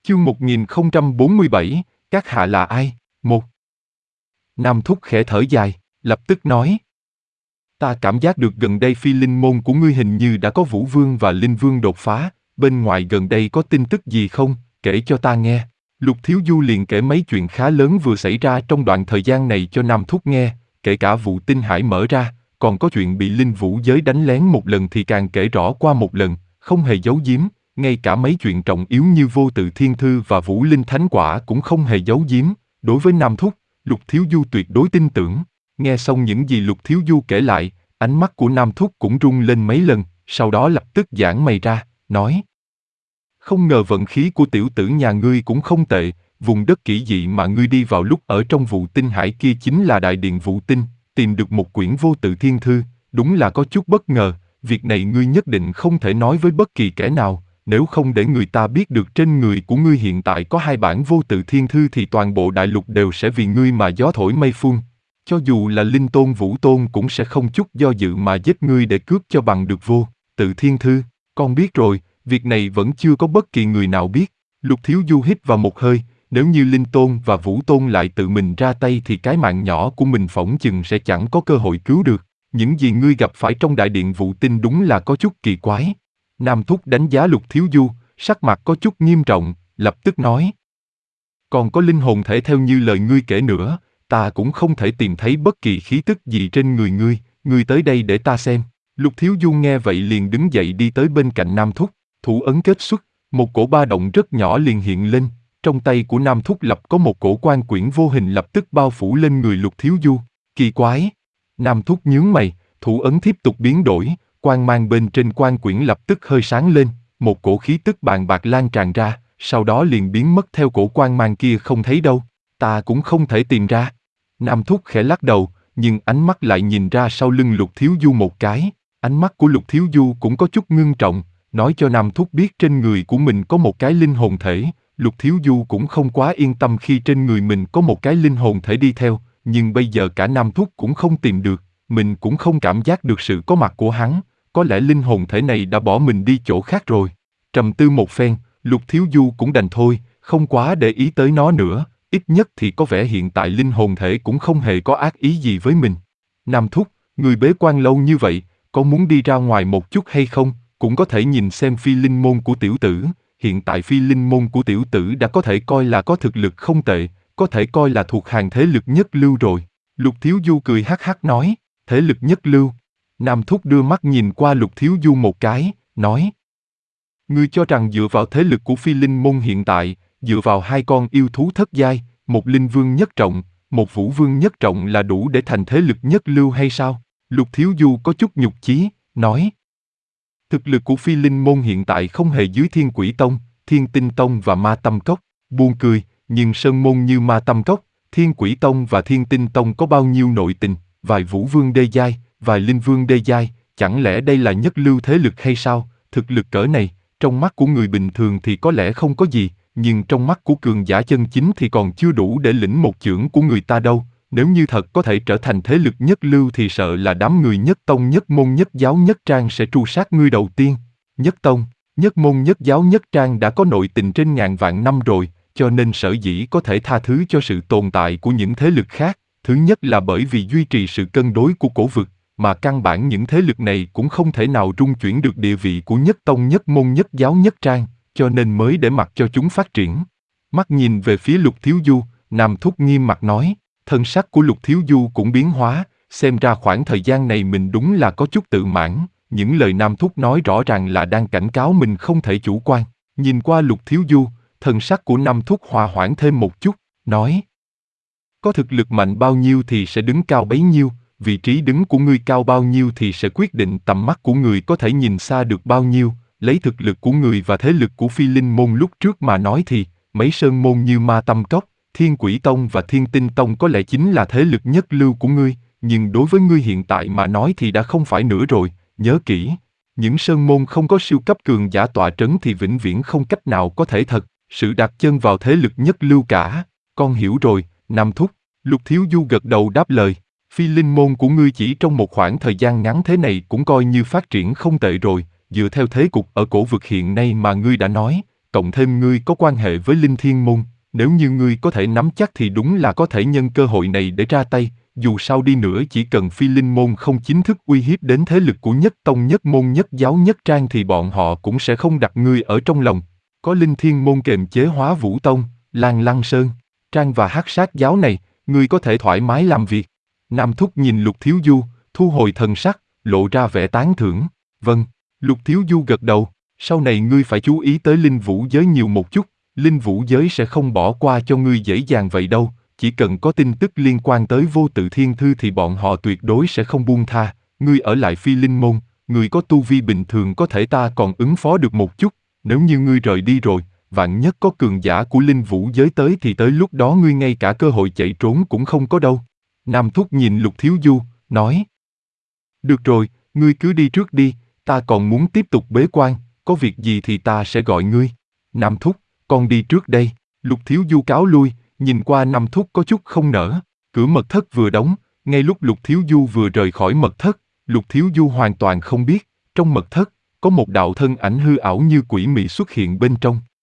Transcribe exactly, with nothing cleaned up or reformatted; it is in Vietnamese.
Chương một nghìn không trăm bốn mươi bảy, các hạ là ai? Một. Nam Thúc khẽ thở dài, lập tức nói. Ta cảm giác được gần đây phi linh môn của ngươi hình như đã có Vũ Vương và Linh Vương đột phá, bên ngoài gần đây có tin tức gì không, kể cho ta nghe. Lục Thiếu Du liền kể mấy chuyện khá lớn vừa xảy ra trong đoạn thời gian này cho Nam Thúc nghe, kể cả vụ tinh hải mở ra, còn có chuyện bị linh vũ giới đánh lén một lần thì càng kể rõ qua một lần, không hề giấu giếm, ngay cả mấy chuyện trọng yếu như vô tự thiên thư và vũ linh thánh quả cũng không hề giấu giếm. Đối với Nam Thúc, Lục Thiếu Du tuyệt đối tin tưởng. Nghe xong những gì Lục Thiếu Du kể lại, ánh mắt của Nam Thúc cũng rung lên mấy lần, sau đó lập tức giãn mày ra, nói. Không ngờ vận khí của tiểu tử nhà ngươi cũng không tệ, vùng đất kỷ dị mà ngươi đi vào lúc ở trong vụ tinh hải kia chính là đại điện vụ tinh, tìm được một quyển vô tự thiên thư, đúng là có chút bất ngờ, việc này ngươi nhất định không thể nói với bất kỳ kẻ nào, nếu không để người ta biết được trên người của ngươi hiện tại có hai bản vô tự thiên thư thì toàn bộ đại lục đều sẽ vì ngươi mà gió thổi mây phun. Cho dù là Linh Tôn Vũ Tôn cũng sẽ không chút do dự mà giết ngươi để cướp cho bằng được vô tự thiên thư. Con biết rồi, việc này vẫn chưa có bất kỳ người nào biết. Lục Thiếu Du hít vào một hơi, nếu như Linh Tôn và Vũ Tôn lại tự mình ra tay thì cái mạng nhỏ của mình phỏng chừng sẽ chẳng có cơ hội cứu được. Những gì ngươi gặp phải trong đại điện vụ tinh đúng là có chút kỳ quái. Nam Thúc đánh giá Lục Thiếu Du, sắc mặt có chút nghiêm trọng, lập tức nói. Còn có linh hồn thể theo như lời ngươi kể nữa, ta cũng không thể tìm thấy bất kỳ khí tức gì trên người ngươi, ngươi tới đây để ta xem. Lục Thiếu Du nghe vậy liền đứng dậy đi tới bên cạnh Nam Thúc, thủ ấn kết xuất, một cổ ba động rất nhỏ liền hiện lên, trong tay của Nam Thúc lập có một cổ quan quyển vô hình lập tức bao phủ lên người Lục Thiếu Du, kỳ quái. Nam Thúc nhướng mày, thủ ấn tiếp tục biến đổi, quang mang bên trên quan quyển lập tức hơi sáng lên, một cổ khí tức bàn bạc lan tràn ra, sau đó liền biến mất theo cổ quang mang kia không thấy đâu, ta cũng không thể tìm ra. Nam Thúc khẽ lắc đầu, nhưng ánh mắt lại nhìn ra sau lưng Lục Thiếu Du một cái, ánh mắt của Lục Thiếu Du cũng có chút ngưng trọng, nói cho Nam Thúc biết trên người của mình có một cái linh hồn thể. Lục Thiếu Du cũng không quá yên tâm khi trên người mình có một cái linh hồn thể đi theo, nhưng bây giờ cả Nam Thúc cũng không tìm được, mình cũng không cảm giác được sự có mặt của hắn, có lẽ linh hồn thể này đã bỏ mình đi chỗ khác rồi. Trầm tư một phen, Lục Thiếu Du cũng đành thôi, không quá để ý tới nó nữa, ít nhất thì có vẻ hiện tại linh hồn thể cũng không hề có ác ý gì với mình. Nam Thúc, người bế quan lâu như vậy, có muốn đi ra ngoài một chút hay không, cũng có thể nhìn xem phi linh môn của tiểu tử. Hiện tại phi linh môn của tiểu tử đã có thể coi là có thực lực không tệ, có thể coi là thuộc hàng thế lực nhất lưu rồi. Lục Thiếu Du cười hắc hắc nói, thế lực nhất lưu. Nam Thúc đưa mắt nhìn qua Lục Thiếu Du một cái, nói. Ngươi cho rằng dựa vào thế lực của phi linh môn hiện tại, dựa vào hai con yêu thú thất giai, một linh vương nhất trọng, một vũ vương nhất trọng là đủ để thành thế lực nhất lưu hay sao? Lục Thiếu Du có chút nhục chí, nói. Thực lực của phi linh môn hiện tại không hề dưới Thiên Quỷ Tông, Thiên Tinh Tông và Ma Tâm Cốc. Buồn cười, nhưng sơn môn như Ma Tâm Cốc, Thiên Quỷ Tông và Thiên Tinh Tông có bao nhiêu nội tình, vài vũ vương đê giai, vài linh vương đê giai, chẳng lẽ đây là nhất lưu thế lực hay sao? Thực lực cỡ này, trong mắt của người bình thường thì có lẽ không có gì, nhưng trong mắt của cường giả chân chính thì còn chưa đủ để lĩnh một chưởng của người ta đâu. Nếu như thật có thể trở thành thế lực nhất lưu thì sợ là đám người nhất tông nhất môn nhất giáo nhất trang sẽ tru sát ngươi đầu tiên. Nhất tông, nhất môn nhất giáo nhất trang đã có nội tình trên ngàn vạn năm rồi, cho nên sở dĩ có thể tha thứ cho sự tồn tại của những thế lực khác. Thứ nhất là bởi vì duy trì sự cân đối của cổ vực, mà căn bản những thế lực này cũng không thể nào rung chuyển được địa vị của nhất tông nhất môn nhất giáo nhất trang, cho nên mới để mặc cho chúng phát triển. Mắt nhìn về phía Lục Thiếu Du, Nam Thúc nghiêm mặt nói. Thân sắc của Lục Thiếu Du cũng biến hóa, xem ra khoảng thời gian này mình đúng là có chút tự mãn, những lời Nam Thúc nói rõ ràng là đang cảnh cáo mình không thể chủ quan. Nhìn qua Lục Thiếu Du, thân sắc của Nam Thúc hòa hoãn thêm một chút, nói. Có thực lực mạnh bao nhiêu thì sẽ đứng cao bấy nhiêu, vị trí đứng của ngươi cao bao nhiêu thì sẽ quyết định tầm mắt của người có thể nhìn xa được bao nhiêu, lấy thực lực của người và thế lực của phi linh môn lúc trước mà nói thì, mấy sơn môn như Ma Tâm Cốc, Thiên Quỷ Tông và Thiên Tinh Tông có lẽ chính là thế lực nhất lưu của ngươi, nhưng đối với ngươi hiện tại mà nói thì đã không phải nữa rồi, nhớ kỹ. Những sơn môn không có siêu cấp cường giả tọa trấn thì vĩnh viễn không cách nào có thể thật sự đặt chân vào thế lực nhất lưu cả. Con hiểu rồi, Nam Thúc. Lục Thiếu Du gật đầu đáp lời. Phi linh môn của ngươi chỉ trong một khoảng thời gian ngắn thế này cũng coi như phát triển không tệ rồi, dựa theo thế cục ở cổ vực hiện nay mà ngươi đã nói, cộng thêm ngươi có quan hệ với Linh Thiên Môn, nếu như ngươi có thể nắm chắc thì đúng là có thể nhân cơ hội này để ra tay, dù sao đi nữa chỉ cần Phi Linh Môn không chính thức uy hiếp đến thế lực của nhất tông nhất môn nhất giáo nhất trang thì bọn họ cũng sẽ không đặt ngươi ở trong lòng. Có Linh Thiên Môn kềm chế Hóa Vũ Tông, Lan Lăng Sơn, Trang và Hắc Sát giáo này, ngươi có thể thoải mái làm việc. Nam Thúc nhìn Lục Thiếu Du, thu hồi thần sắc, lộ ra vẻ tán thưởng. Vâng, Lục Thiếu Du gật đầu, sau này ngươi phải chú ý tới linh vũ giới nhiều một chút, linh vũ giới sẽ không bỏ qua cho ngươi dễ dàng vậy đâu, chỉ cần có tin tức liên quan tới Vô Tự Thiên Thư thì bọn họ tuyệt đối sẽ không buông tha, ngươi ở lại Phi Linh Môn, ngươi có tu vi bình thường có thể ta còn ứng phó được một chút, nếu như ngươi rời đi rồi, vạn nhất có cường giả của linh vũ giới tới thì tới lúc đó ngươi ngay cả cơ hội chạy trốn cũng không có đâu. Nam Thúc nhìn Lục Thiếu Du, nói. Được rồi, ngươi cứ đi trước đi, ta còn muốn tiếp tục bế quan, có việc gì thì ta sẽ gọi ngươi. Nam Thúc, con đi trước đây. Lục Thiếu Du cáo lui, nhìn qua Nam Thúc có chút không nỡ. Cửa mật thất vừa đóng, ngay lúc Lục Thiếu Du vừa rời khỏi mật thất, Lục Thiếu Du hoàn toàn không biết, trong mật thất, có một đạo thân ảnh hư ảo như quỷ mị xuất hiện bên trong.